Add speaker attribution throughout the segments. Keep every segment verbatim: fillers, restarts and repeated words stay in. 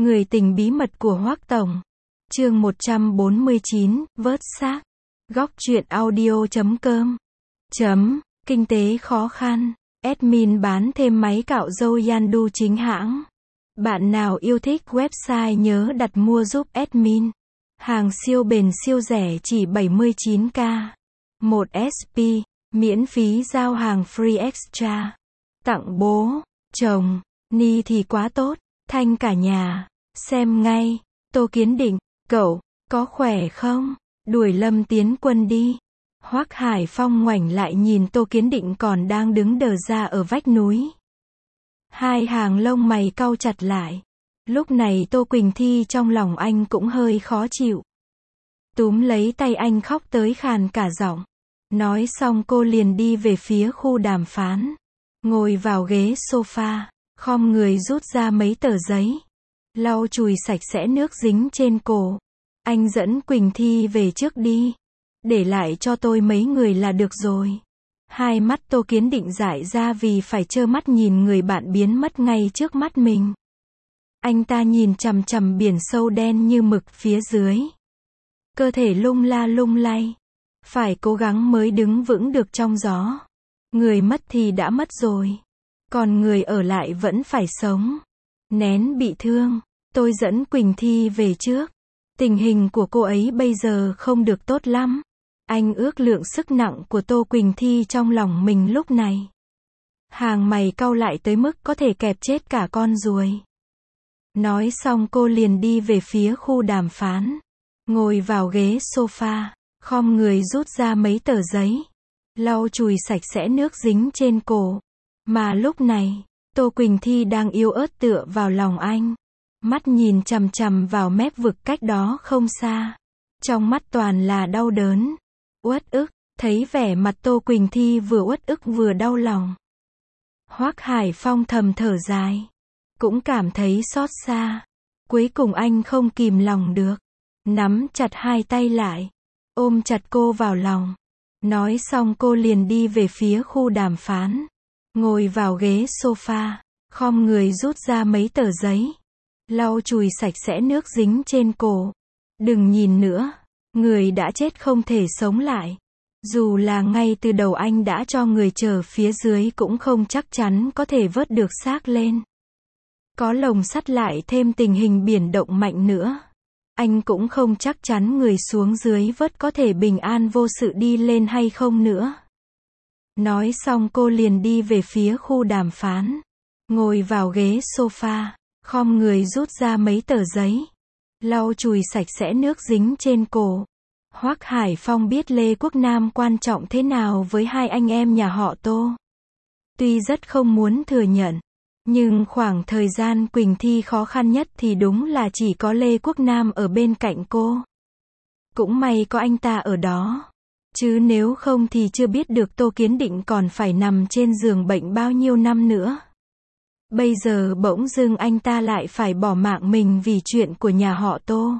Speaker 1: Người tình bí mật của Hoắc Tổng. Chương một trăm bốn mươi chín, vớt xác. Góc truyện audio chấm com. Chấm, kinh tế khó khăn. Admin bán thêm máy cạo râu Yandu chính hãng. Bạn nào yêu thích website nhớ đặt mua giúp admin. Hàng siêu bền siêu rẻ chỉ bảy mươi chín k. một ét pê, miễn phí giao hàng free extra. Tặng bố, chồng, ni thì quá tốt, thanh cả nhà. Xem ngay, Tô Kiến Định, cậu, có khỏe không? Đuổi Lâm Tiến Quân đi. Hoắc Hải Phong ngoảnh lại nhìn Tô Kiến Định còn đang đứng đờ ra ở vách núi. Hai hàng lông mày cau chặt lại. Lúc này Tô Quỳnh Thi trong lòng anh cũng hơi khó chịu. Túm lấy tay anh khóc tới khàn cả giọng. Nói xong cô liền đi về phía khu đàm phán. Ngồi vào ghế sofa, khom người rút ra mấy tờ giấy. Lau chùi sạch sẽ nước dính trên cổ. Anh dẫn Quỳnh Thi về trước đi. Để lại cho tôi mấy người là được rồi. Hai mắt Tô Kiến Định dại ra vì phải trơ mắt nhìn người bạn biến mất ngay trước mắt mình. Anh ta nhìn chằm chằm biển sâu đen như mực phía dưới. Cơ thể lung la lung lay. Phải cố gắng mới đứng vững được trong gió. Người mất thì đã mất rồi. Còn người ở lại vẫn phải sống. Nén bị thương. Tôi dẫn Quỳnh Thi về trước. Tình hình của cô ấy bây giờ không được tốt lắm. Anh ước lượng sức nặng của Tô Quỳnh Thi trong lòng mình lúc này. Hàng mày cau lại tới mức có thể kẹp chết cả con ruồi. Nói xong cô liền đi về phía khu đàm phán. Ngồi vào ghế sofa, khom người rút ra mấy tờ giấy. Lau chùi sạch sẽ nước dính trên cổ. Mà lúc này, Tô Quỳnh Thi đang yếu ớt tựa vào lòng anh. Mắt nhìn chằm chằm vào mép vực cách đó không xa. Trong mắt toàn là đau đớn. Uất ức, thấy vẻ mặt Tô Quỳnh Thi vừa uất ức vừa đau lòng. Hoắc Hải Phong thầm thở dài. Cũng cảm thấy xót xa. Cuối cùng anh không kìm lòng được. Nắm chặt hai tay lại. Ôm chặt cô vào lòng. Nói xong cô liền đi về phía khu đàm phán. Ngồi vào ghế sofa, khom người rút ra mấy tờ giấy. Lau chùi sạch sẽ nước dính trên cổ. Đừng nhìn nữa. Người đã chết không thể sống lại. Dù là ngay từ đầu anh đã cho người chờ phía dưới cũng không chắc chắn có thể vớt được xác lên. Có lồng sắt lại thêm tình hình biển động mạnh nữa. Anh cũng không chắc chắn người xuống dưới vớt có thể bình an vô sự đi lên hay không nữa. Nói xong cô liền đi về phía khu đàm phán. Ngồi vào ghế sofa, khom người rút ra mấy tờ giấy. Lau chùi sạch sẽ nước dính trên cổ. Hoắc Hải Phong biết Lê Quốc Nam quan trọng thế nào với hai anh em nhà họ Tô. Tuy rất không muốn thừa nhận, nhưng khoảng thời gian Quỳnh Thi khó khăn nhất thì đúng là chỉ có Lê Quốc Nam ở bên cạnh cô. Cũng may có anh ta ở đó. Chứ nếu không thì chưa biết được Tô Kiến Định còn phải nằm trên giường bệnh bao nhiêu năm nữa. Bây giờ bỗng dưng anh ta lại phải bỏ mạng mình vì chuyện của nhà họ Tô.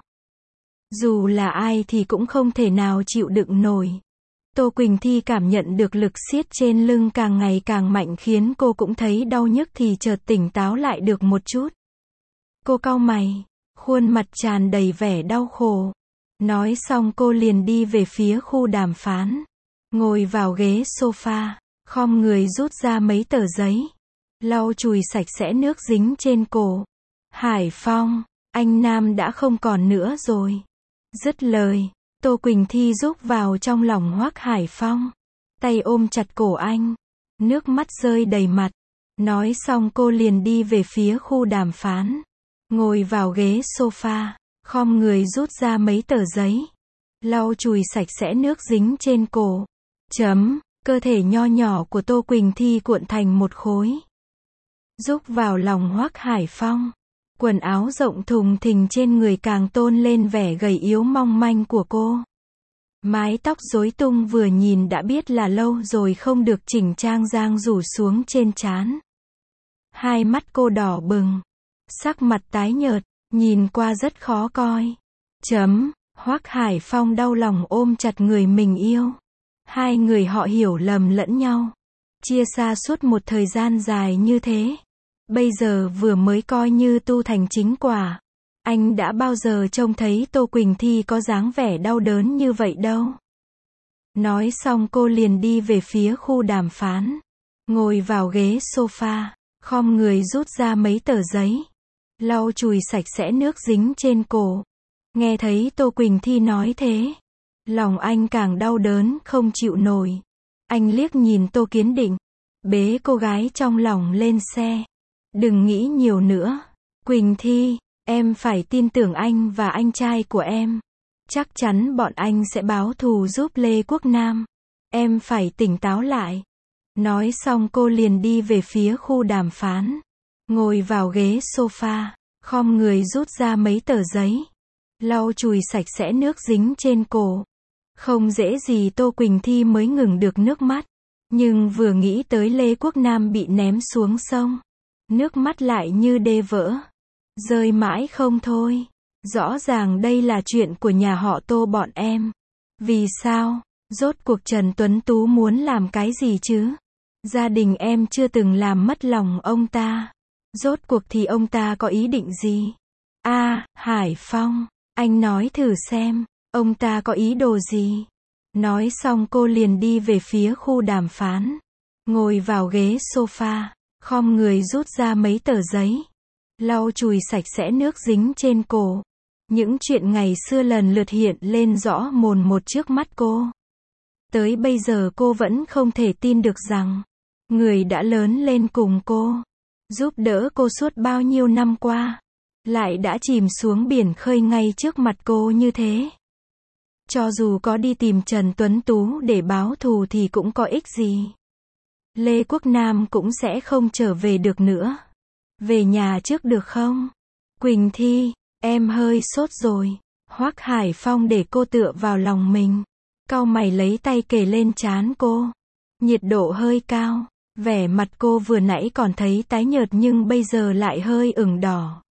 Speaker 1: Dù là ai thì cũng không thể nào chịu đựng nổi. Tô Quỳnh Thi cảm nhận được lực siết trên lưng càng ngày càng mạnh khiến cô cũng thấy đau nhức thì chợt tỉnh táo lại được một chút. Cô cau mày, khuôn mặt tràn đầy vẻ đau khổ. Nói xong cô liền đi về phía khu đàm phán. Ngồi vào ghế sofa, khom người rút ra mấy tờ giấy. Lau chùi sạch sẽ nước dính trên cổ. Hải Phong, anh Nam đã không còn nữa rồi. Dứt lời, Tô Quỳnh Thi rúc vào trong lòng Hoắc Hải Phong. Tay ôm chặt cổ anh. Nước mắt rơi đầy mặt. Nói xong cô liền đi về phía khu đàm phán. Ngồi vào ghế sofa, khom người rút ra mấy tờ giấy. Lau chùi sạch sẽ nước dính trên cổ. Chấm, cơ thể nho nhỏ của Tô Quỳnh Thi cuộn thành một khối. Rúc vào lòng Hoắc Hải Phong. Quần áo rộng thùng thình trên người càng tôn lên vẻ gầy yếu mong manh của cô. Mái tóc rối tung vừa nhìn đã biết là lâu rồi không được chỉnh trang giang rủ xuống trên trán. Hai mắt cô đỏ bừng. Sắc mặt tái nhợt, nhìn qua rất khó coi. Chấm, Hoắc Hải Phong đau lòng ôm chặt người mình yêu. Hai người họ hiểu lầm lẫn nhau. Chia xa suốt một thời gian dài như thế. Bây giờ vừa mới coi như tu thành chính quả. Anh đã bao giờ trông thấy Tô Quỳnh Thi có dáng vẻ đau đớn như vậy đâu. Nói xong cô liền đi về phía khu đàm phán. Ngồi vào ghế sofa, khom người rút ra mấy tờ giấy. Lau chùi sạch sẽ nước dính trên cổ. Nghe thấy Tô Quỳnh Thi nói thế, lòng anh càng đau đớn không chịu nổi. Anh liếc nhìn Tô Kiến Định, bế cô gái trong lòng lên xe. Đừng nghĩ nhiều nữa. Quỳnh Thi, em phải tin tưởng anh và anh trai của em. Chắc chắn bọn anh sẽ báo thù giúp Lê Quốc Nam. Em phải tỉnh táo lại. Nói xong cô liền đi về phía khu đàm phán. Ngồi vào ghế sofa, khom người rút ra mấy tờ giấy. Lau chùi sạch sẽ nước dính trên cổ. Không dễ gì Tô Quỳnh Thi mới ngừng được nước mắt. Nhưng vừa nghĩ tới Lê Quốc Nam bị ném xuống sông, nước mắt lại như đê vỡ. Rơi mãi không thôi. Rõ ràng đây là chuyện của nhà họ Tô bọn em. Vì sao? Rốt cuộc Trần Tuấn Tú muốn làm cái gì chứ? Gia đình em chưa từng làm mất lòng ông ta. Rốt cuộc thì ông ta có ý định gì? A, à, Hải Phong, anh nói thử xem, ông ta có ý đồ gì? Nói xong cô liền đi về phía khu đàm phán. Ngồi vào ghế sofa, khom người rút ra mấy tờ giấy. Lau chùi sạch sẽ nước dính trên cổ. Những chuyện ngày xưa lần lượt hiện lên rõ mồn một trước mắt cô. Tới bây giờ cô vẫn không thể tin được rằng người đã lớn lên cùng cô, giúp đỡ cô suốt bao nhiêu năm qua, lại đã chìm xuống biển khơi ngay trước mặt cô như thế. Cho dù có đi tìm Trần Tuấn Tú để báo thù thì cũng có ích gì. Lê Quốc Nam cũng sẽ không trở về được nữa. Về nhà trước được không? Quỳnh Thi, em hơi sốt rồi. Hoắc Hải Phong để cô tựa vào lòng mình. Cau mày lấy tay kề lên trán cô. Nhiệt độ hơi cao. Vẻ mặt cô vừa nãy còn thấy tái nhợt nhưng bây giờ lại hơi ửng đỏ.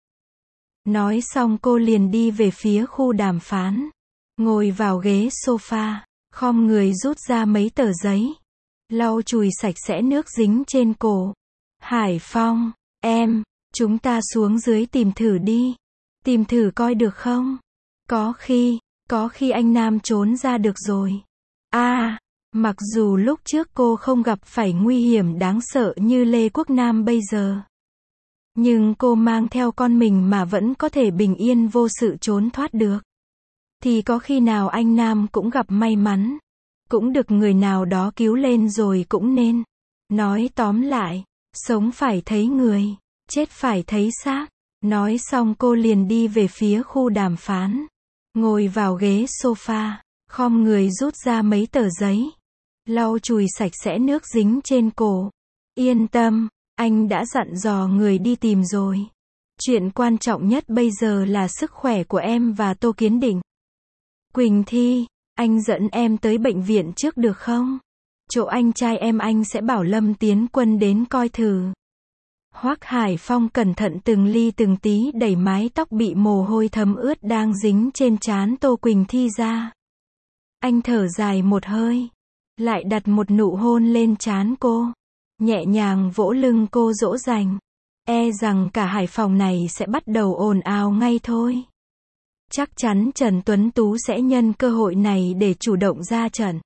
Speaker 1: Nói xong cô liền đi về phía khu đàm phán. Ngồi vào ghế sofa, khom người rút ra mấy tờ giấy. Lau chùi sạch sẽ nước dính trên cổ. Hải Phong, em, chúng ta xuống dưới tìm thử đi. Tìm thử coi được không? Có khi, có khi anh Nam trốn ra được rồi. A, à, mặc dù lúc trước cô không gặp phải nguy hiểm đáng sợ như Lê Quốc Nam bây giờ, nhưng cô mang theo con mình mà vẫn có thể bình yên vô sự trốn thoát được. Thì có khi nào anh Nam cũng gặp may mắn, cũng được người nào đó cứu lên rồi cũng nên. Nói tóm lại, sống phải thấy người, chết phải thấy xác. Nói xong cô liền đi về phía khu đàm phán. Ngồi vào ghế sofa, khom người rút ra mấy tờ giấy. Lau chùi sạch sẽ nước dính trên cổ. Yên tâm, anh đã dặn dò người đi tìm rồi. Chuyện quan trọng nhất bây giờ là sức khỏe của em và Tô Kiến Định. Quỳnh Thi, anh dẫn em tới bệnh viện trước được không? Chỗ anh trai em anh sẽ bảo Lâm Tiến Quân đến coi thử. Hoắc Hải Phong cẩn thận từng ly từng tí đẩy mái tóc bị mồ hôi thấm ướt đang dính trên trán Tô Quỳnh Thi ra. Anh thở dài một hơi, lại đặt một nụ hôn lên trán cô, nhẹ nhàng vỗ lưng cô dỗ dành. E rằng cả Hải Phòng này sẽ bắt đầu ồn ào ngay thôi. Chắc chắn Trần Tuấn Tú sẽ nhân cơ hội này để chủ động ra trận.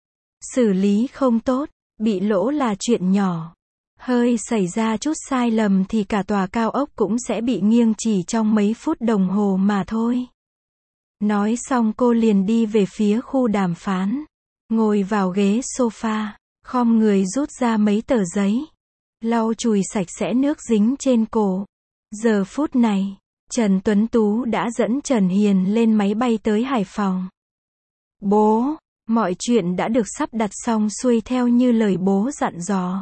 Speaker 1: Xử lý không tốt, bị lỗ là chuyện nhỏ. Hơi xảy ra chút sai lầm thì cả tòa cao ốc cũng sẽ bị nghiêng chỉ trong mấy phút đồng hồ mà thôi. Nói xong cô liền đi về phía khu đàm phán. Ngồi vào ghế sofa, khom người rút ra mấy tờ giấy. Lau chùi sạch sẽ nước dính trên cổ. Giờ phút này, Trần Tuấn Tú đã dẫn Trần Hiền lên máy bay tới Hải Phòng. Bố, mọi chuyện đã được sắp đặt xong xuôi theo như lời bố dặn dò.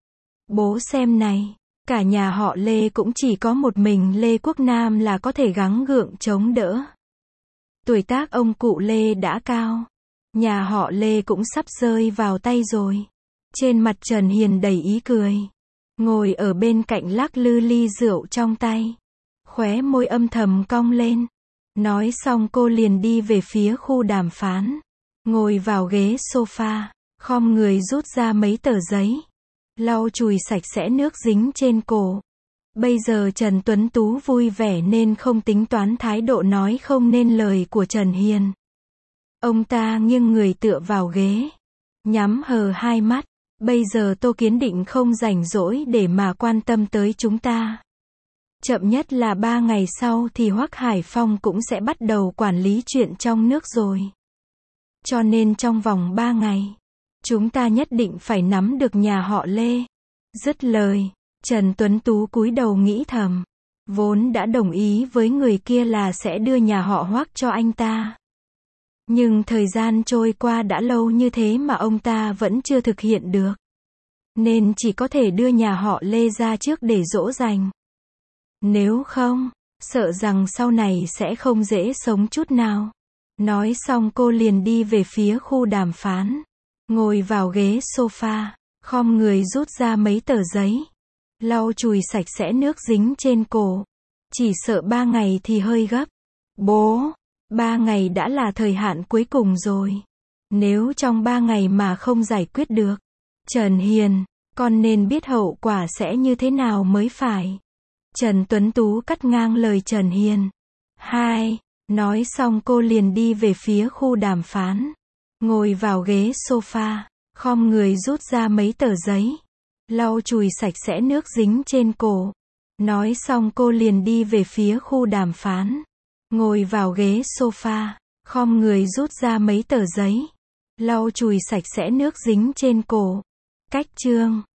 Speaker 1: Bố xem này, cả nhà họ Lê cũng chỉ có một mình Lê Quốc Nam là có thể gắng gượng chống đỡ. Tuổi tác ông cụ Lê đã cao. Nhà họ Lê cũng sắp rơi vào tay rồi. Trên mặt Trần Hiền đầy ý cười. Ngồi ở bên cạnh lắc lư ly rượu trong tay. Khóe môi âm thầm cong lên. Nói xong cô liền đi về phía khu đàm phán. Ngồi vào ghế sofa, khom người rút ra mấy tờ giấy. Lau chùi sạch sẽ nước dính trên cổ. Bây giờ Trần Tuấn Tú vui vẻ nên không tính toán thái độ nói không nên lời của Trần Hiền. Ông ta nghiêng người tựa vào ghế, nhắm hờ hai mắt. Bây giờ Tô Kiến Định không rảnh rỗi để mà quan tâm tới chúng ta. Chậm nhất là ba ngày sau thì Hoắc Hải Phong cũng sẽ bắt đầu quản lý chuyện trong nước rồi. Cho nên trong vòng ba ngày, chúng ta nhất định phải nắm được nhà họ Lê. Dứt lời, Trần Tuấn Tú cúi đầu nghĩ thầm. Vốn đã đồng ý với người kia là sẽ đưa nhà họ Hoắc cho anh ta. Nhưng thời gian trôi qua đã lâu như thế mà ông ta vẫn chưa thực hiện được. Nên chỉ có thể đưa nhà họ Lê ra trước để dỗ dành. Nếu không, sợ rằng sau này sẽ không dễ sống chút nào. Nói xong cô liền đi về phía khu đàm phán. Ngồi vào ghế sofa, khom người rút ra mấy tờ giấy. Lau chùi sạch sẽ nước dính trên cổ. Chỉ sợ ba ngày thì hơi gấp. Bố, ba ngày đã là thời hạn cuối cùng rồi. Nếu trong ba ngày mà không giải quyết được, Trần Hiền, con nên biết hậu quả sẽ như thế nào mới phải. Trần Tuấn Tú cắt ngang lời Trần Hiền. Hai, nói xong cô liền đi về phía khu đàm phán. Ngồi vào ghế sofa, khom người rút ra mấy tờ giấy. Lau chùi sạch sẽ nước dính trên cổ. Nói xong cô liền đi về phía khu đàm phán. Ngồi vào ghế sofa, khom người rút ra mấy tờ giấy. Lau chùi sạch sẽ nước dính trên cổ. Cách chương